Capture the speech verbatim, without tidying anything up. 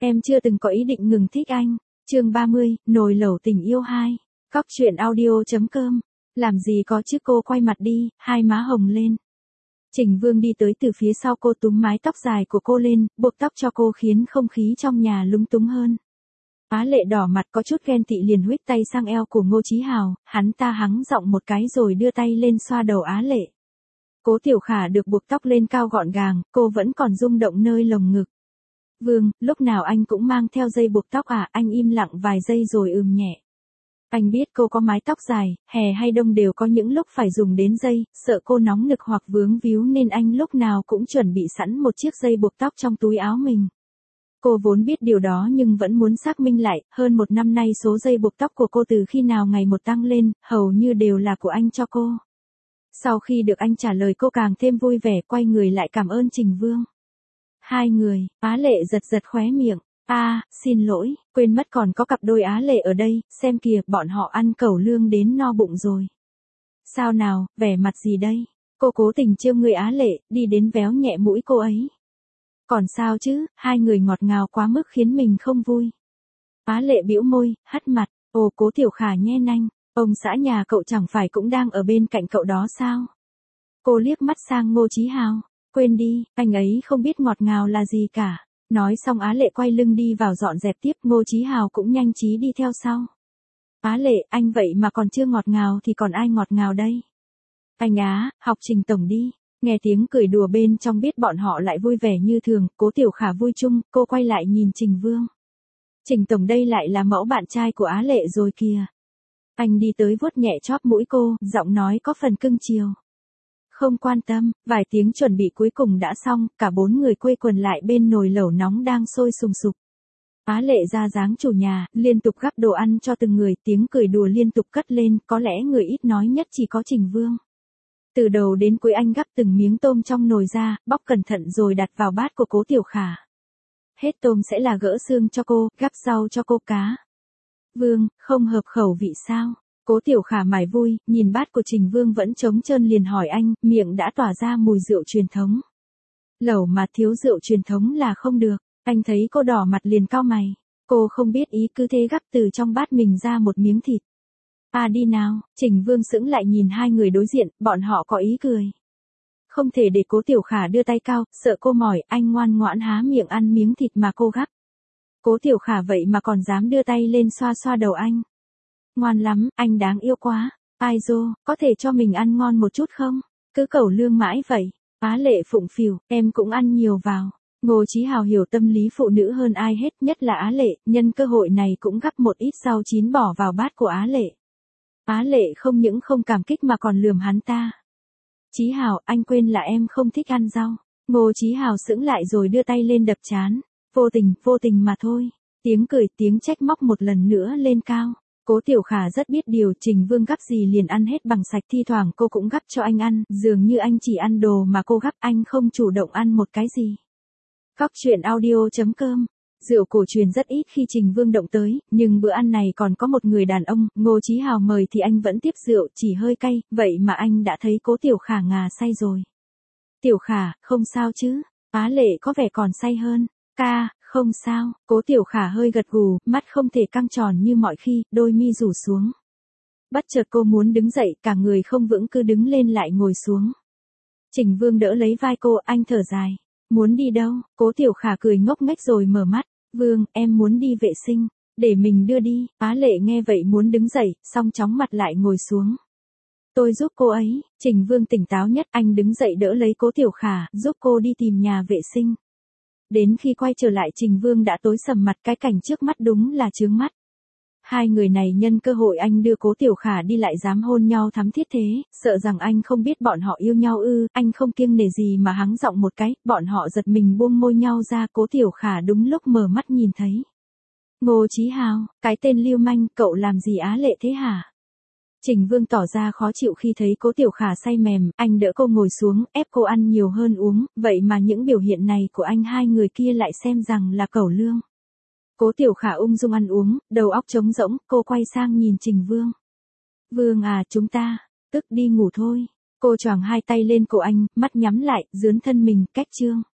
Em chưa từng có ý định ngừng thích anh. Chương ba mươi, nồi lẩu tình yêu hai. Cóc truyện audio.com. Làm gì có chứ, cô quay mặt đi, hai má hồng lên. Trình Vương đi tới từ phía sau cô, túm mái tóc dài của cô lên, buộc tóc cho cô khiến không khí trong nhà lúng túng hơn. Á Lệ đỏ mặt có chút ghen tị liền huých tay sang eo của Ngô Chí Hào, hắn ta hắng giọng một cái rồi đưa tay lên xoa đầu Á Lệ. Cố Tiểu Khả được buộc tóc lên cao gọn gàng, cô vẫn còn rung động nơi lồng ngực. Vương, lúc nào anh cũng mang theo dây buộc tóc à? Anh im lặng vài giây rồi ừm nhẹ. Anh biết cô có mái tóc dài, hè hay đông đều có những lúc phải dùng đến dây, sợ cô nóng nực hoặc vướng víu nên anh lúc nào cũng chuẩn bị sẵn một chiếc dây buộc tóc trong túi áo mình. Cô vốn biết điều đó nhưng vẫn muốn xác minh lại, hơn một năm nay số dây buộc tóc của cô từ khi nào ngày một tăng lên, hầu như đều là của anh cho cô. Sau khi được anh trả lời cô càng thêm vui vẻ, quay người lại cảm ơn Trình Vương. Hai người, Á Lệ giật giật khóe miệng. A, à, xin lỗi, quên mất còn có cặp đôi Á Lệ ở đây, xem kìa, bọn họ ăn cẩu lương đến no bụng rồi. Sao nào, vẻ mặt gì đây? Cô cố tình trêu người Á Lệ, đi đến véo nhẹ mũi cô ấy. Còn sao chứ, hai người ngọt ngào quá mức khiến mình không vui. Á Lệ bĩu môi, hất mặt, ồ Cố Tiểu Khả nhe nanh, ông xã nhà cậu chẳng phải cũng đang ở bên cạnh cậu đó sao? Cô liếc mắt sang Ngô Chí Hào, quên đi, anh ấy không biết ngọt ngào là gì cả. Nói xong Á Lệ quay lưng đi vào dọn dẹp tiếp, Ngô Chí Hào cũng nhanh trí đi theo sau. Á Lệ, anh vậy mà còn chưa ngọt ngào thì còn ai ngọt ngào đây? Anh Á, học Trình tổng đi. Nghe tiếng cười đùa bên trong biết bọn họ lại vui vẻ như thường, Cố Tiểu Khả vui chung, cô quay lại nhìn Trình Vương. Trình tổng đây lại là mẫu bạn trai của Á Lệ rồi kìa. Anh đi tới vuốt nhẹ chóp mũi cô, giọng nói có phần cưng chiều. Không quan tâm, vài tiếng chuẩn bị cuối cùng đã xong, cả bốn người quây quần lại bên nồi lẩu nóng đang sôi sùng sục. Á Lệ ra dáng chủ nhà, liên tục gắp đồ ăn cho từng người, tiếng cười đùa liên tục cất lên, có lẽ người ít nói nhất chỉ có Trình Vương. Từ đầu đến cuối anh gắp từng miếng tôm trong nồi ra, bóc cẩn thận rồi đặt vào bát của Cố Tiểu Khả. Hết tôm sẽ là gỡ xương cho cô, gắp rau cho cô cá. Vương, không hợp khẩu vị sao? Cố Tiểu Khả mải vui, nhìn bát của Trình Vương vẫn trống trơn liền hỏi anh, miệng đã tỏa ra mùi rượu truyền thống. Lẩu mà thiếu rượu truyền thống là không được. Anh thấy cô đỏ mặt liền cau mày. Cô không biết ý, cứ thế gắp từ trong bát mình ra một miếng thịt. À đi nào, Trình Vương sững lại nhìn hai người đối diện, bọn họ có ý cười. Không thể để Cố Tiểu Khả đưa tay cao, sợ cô mỏi, anh ngoan ngoãn há miệng ăn miếng thịt mà cô gắp. Cố Tiểu Khả vậy mà còn dám đưa tay lên xoa xoa đầu anh. Ngoan lắm, anh đáng yêu quá. Ai dô, có thể cho mình ăn ngon một chút không? Cứ cẩu lương mãi vậy. Á Lệ phụng phìu, em cũng ăn nhiều vào. Ngô Chí Hào hiểu tâm lý phụ nữ hơn ai hết, nhất là Á Lệ, nhân cơ hội này cũng gắp một ít rau chín bỏ vào bát của Á Lệ. Á Lệ không những không cảm kích mà còn lườm hắn ta. Chí Hào, anh quên là em không thích ăn rau. Ngô Chí Hào sững lại rồi đưa tay lên đập trán. Vô tình, vô tình mà thôi. Tiếng cười, tiếng trách móc một lần nữa lên cao. Cố Tiểu Khả rất biết điều, Trình Vương gắp gì liền ăn hết bằng sạch, thi thoảng cô cũng gắp cho anh ăn, dường như anh chỉ ăn đồ mà cô gắp, anh không chủ động ăn một cái gì. Cóc truyện audio.com. Rượu cổ truyền rất ít khi Trình Vương động tới, nhưng bữa ăn này còn có một người đàn ông, Ngô Chí Hào mời thì anh vẫn tiếp rượu, chỉ hơi cay, vậy mà anh đã thấy Cố Tiểu Khả ngà say rồi. Tiểu Khả, không sao chứ? Á Lệ có vẻ còn say hơn. Ca, không sao. Cố Tiểu Khả hơi gật gù, mắt không thể căng tròn như mọi khi, đôi mi rủ xuống. Bất chợt cô muốn đứng dậy, cả người không vững cứ đứng lên lại ngồi xuống. Trình Vương đỡ lấy vai cô, anh thở dài. Muốn đi đâu? Cố Tiểu Khả cười ngốc nghếch rồi mở mắt. Vương, em muốn đi vệ sinh. Để mình đưa đi. Á Lệ nghe vậy muốn đứng dậy, xong chóng mặt lại ngồi xuống. Tôi giúp cô ấy. Trình Vương tỉnh táo nhất, anh đứng dậy đỡ lấy Cố Tiểu Khả, giúp cô đi tìm nhà vệ sinh. Đến khi quay trở lại Trình Vương đã tối sầm mặt, cái cảnh trước mắt đúng là chướng mắt. Hai người này nhân cơ hội anh đưa Cố Tiểu Khả đi lại dám hôn nhau thắm thiết thế, sợ rằng anh không biết bọn họ yêu nhau ư, anh không kiêng nể gì mà hắng giọng một cái, bọn họ giật mình buông môi nhau ra, Cố Tiểu Khả đúng lúc mở mắt nhìn thấy. Ngô Chí Hào, cái tên lưu manh, cậu làm gì Á Lệ thế hả? Trình Vương tỏ ra khó chịu khi thấy Cố Tiểu Khả say mềm, anh đỡ cô ngồi xuống, ép cô ăn nhiều hơn uống, vậy mà những biểu hiện này của anh hai người kia lại xem rằng là cẩu lương. Cố Tiểu Khả ung dung ăn uống, đầu óc trống rỗng, cô quay sang nhìn Trình Vương. Vương à, chúng ta, tức đi ngủ thôi. Cô choàng hai tay lên cổ anh, mắt nhắm lại, dướn thân mình, cách chương.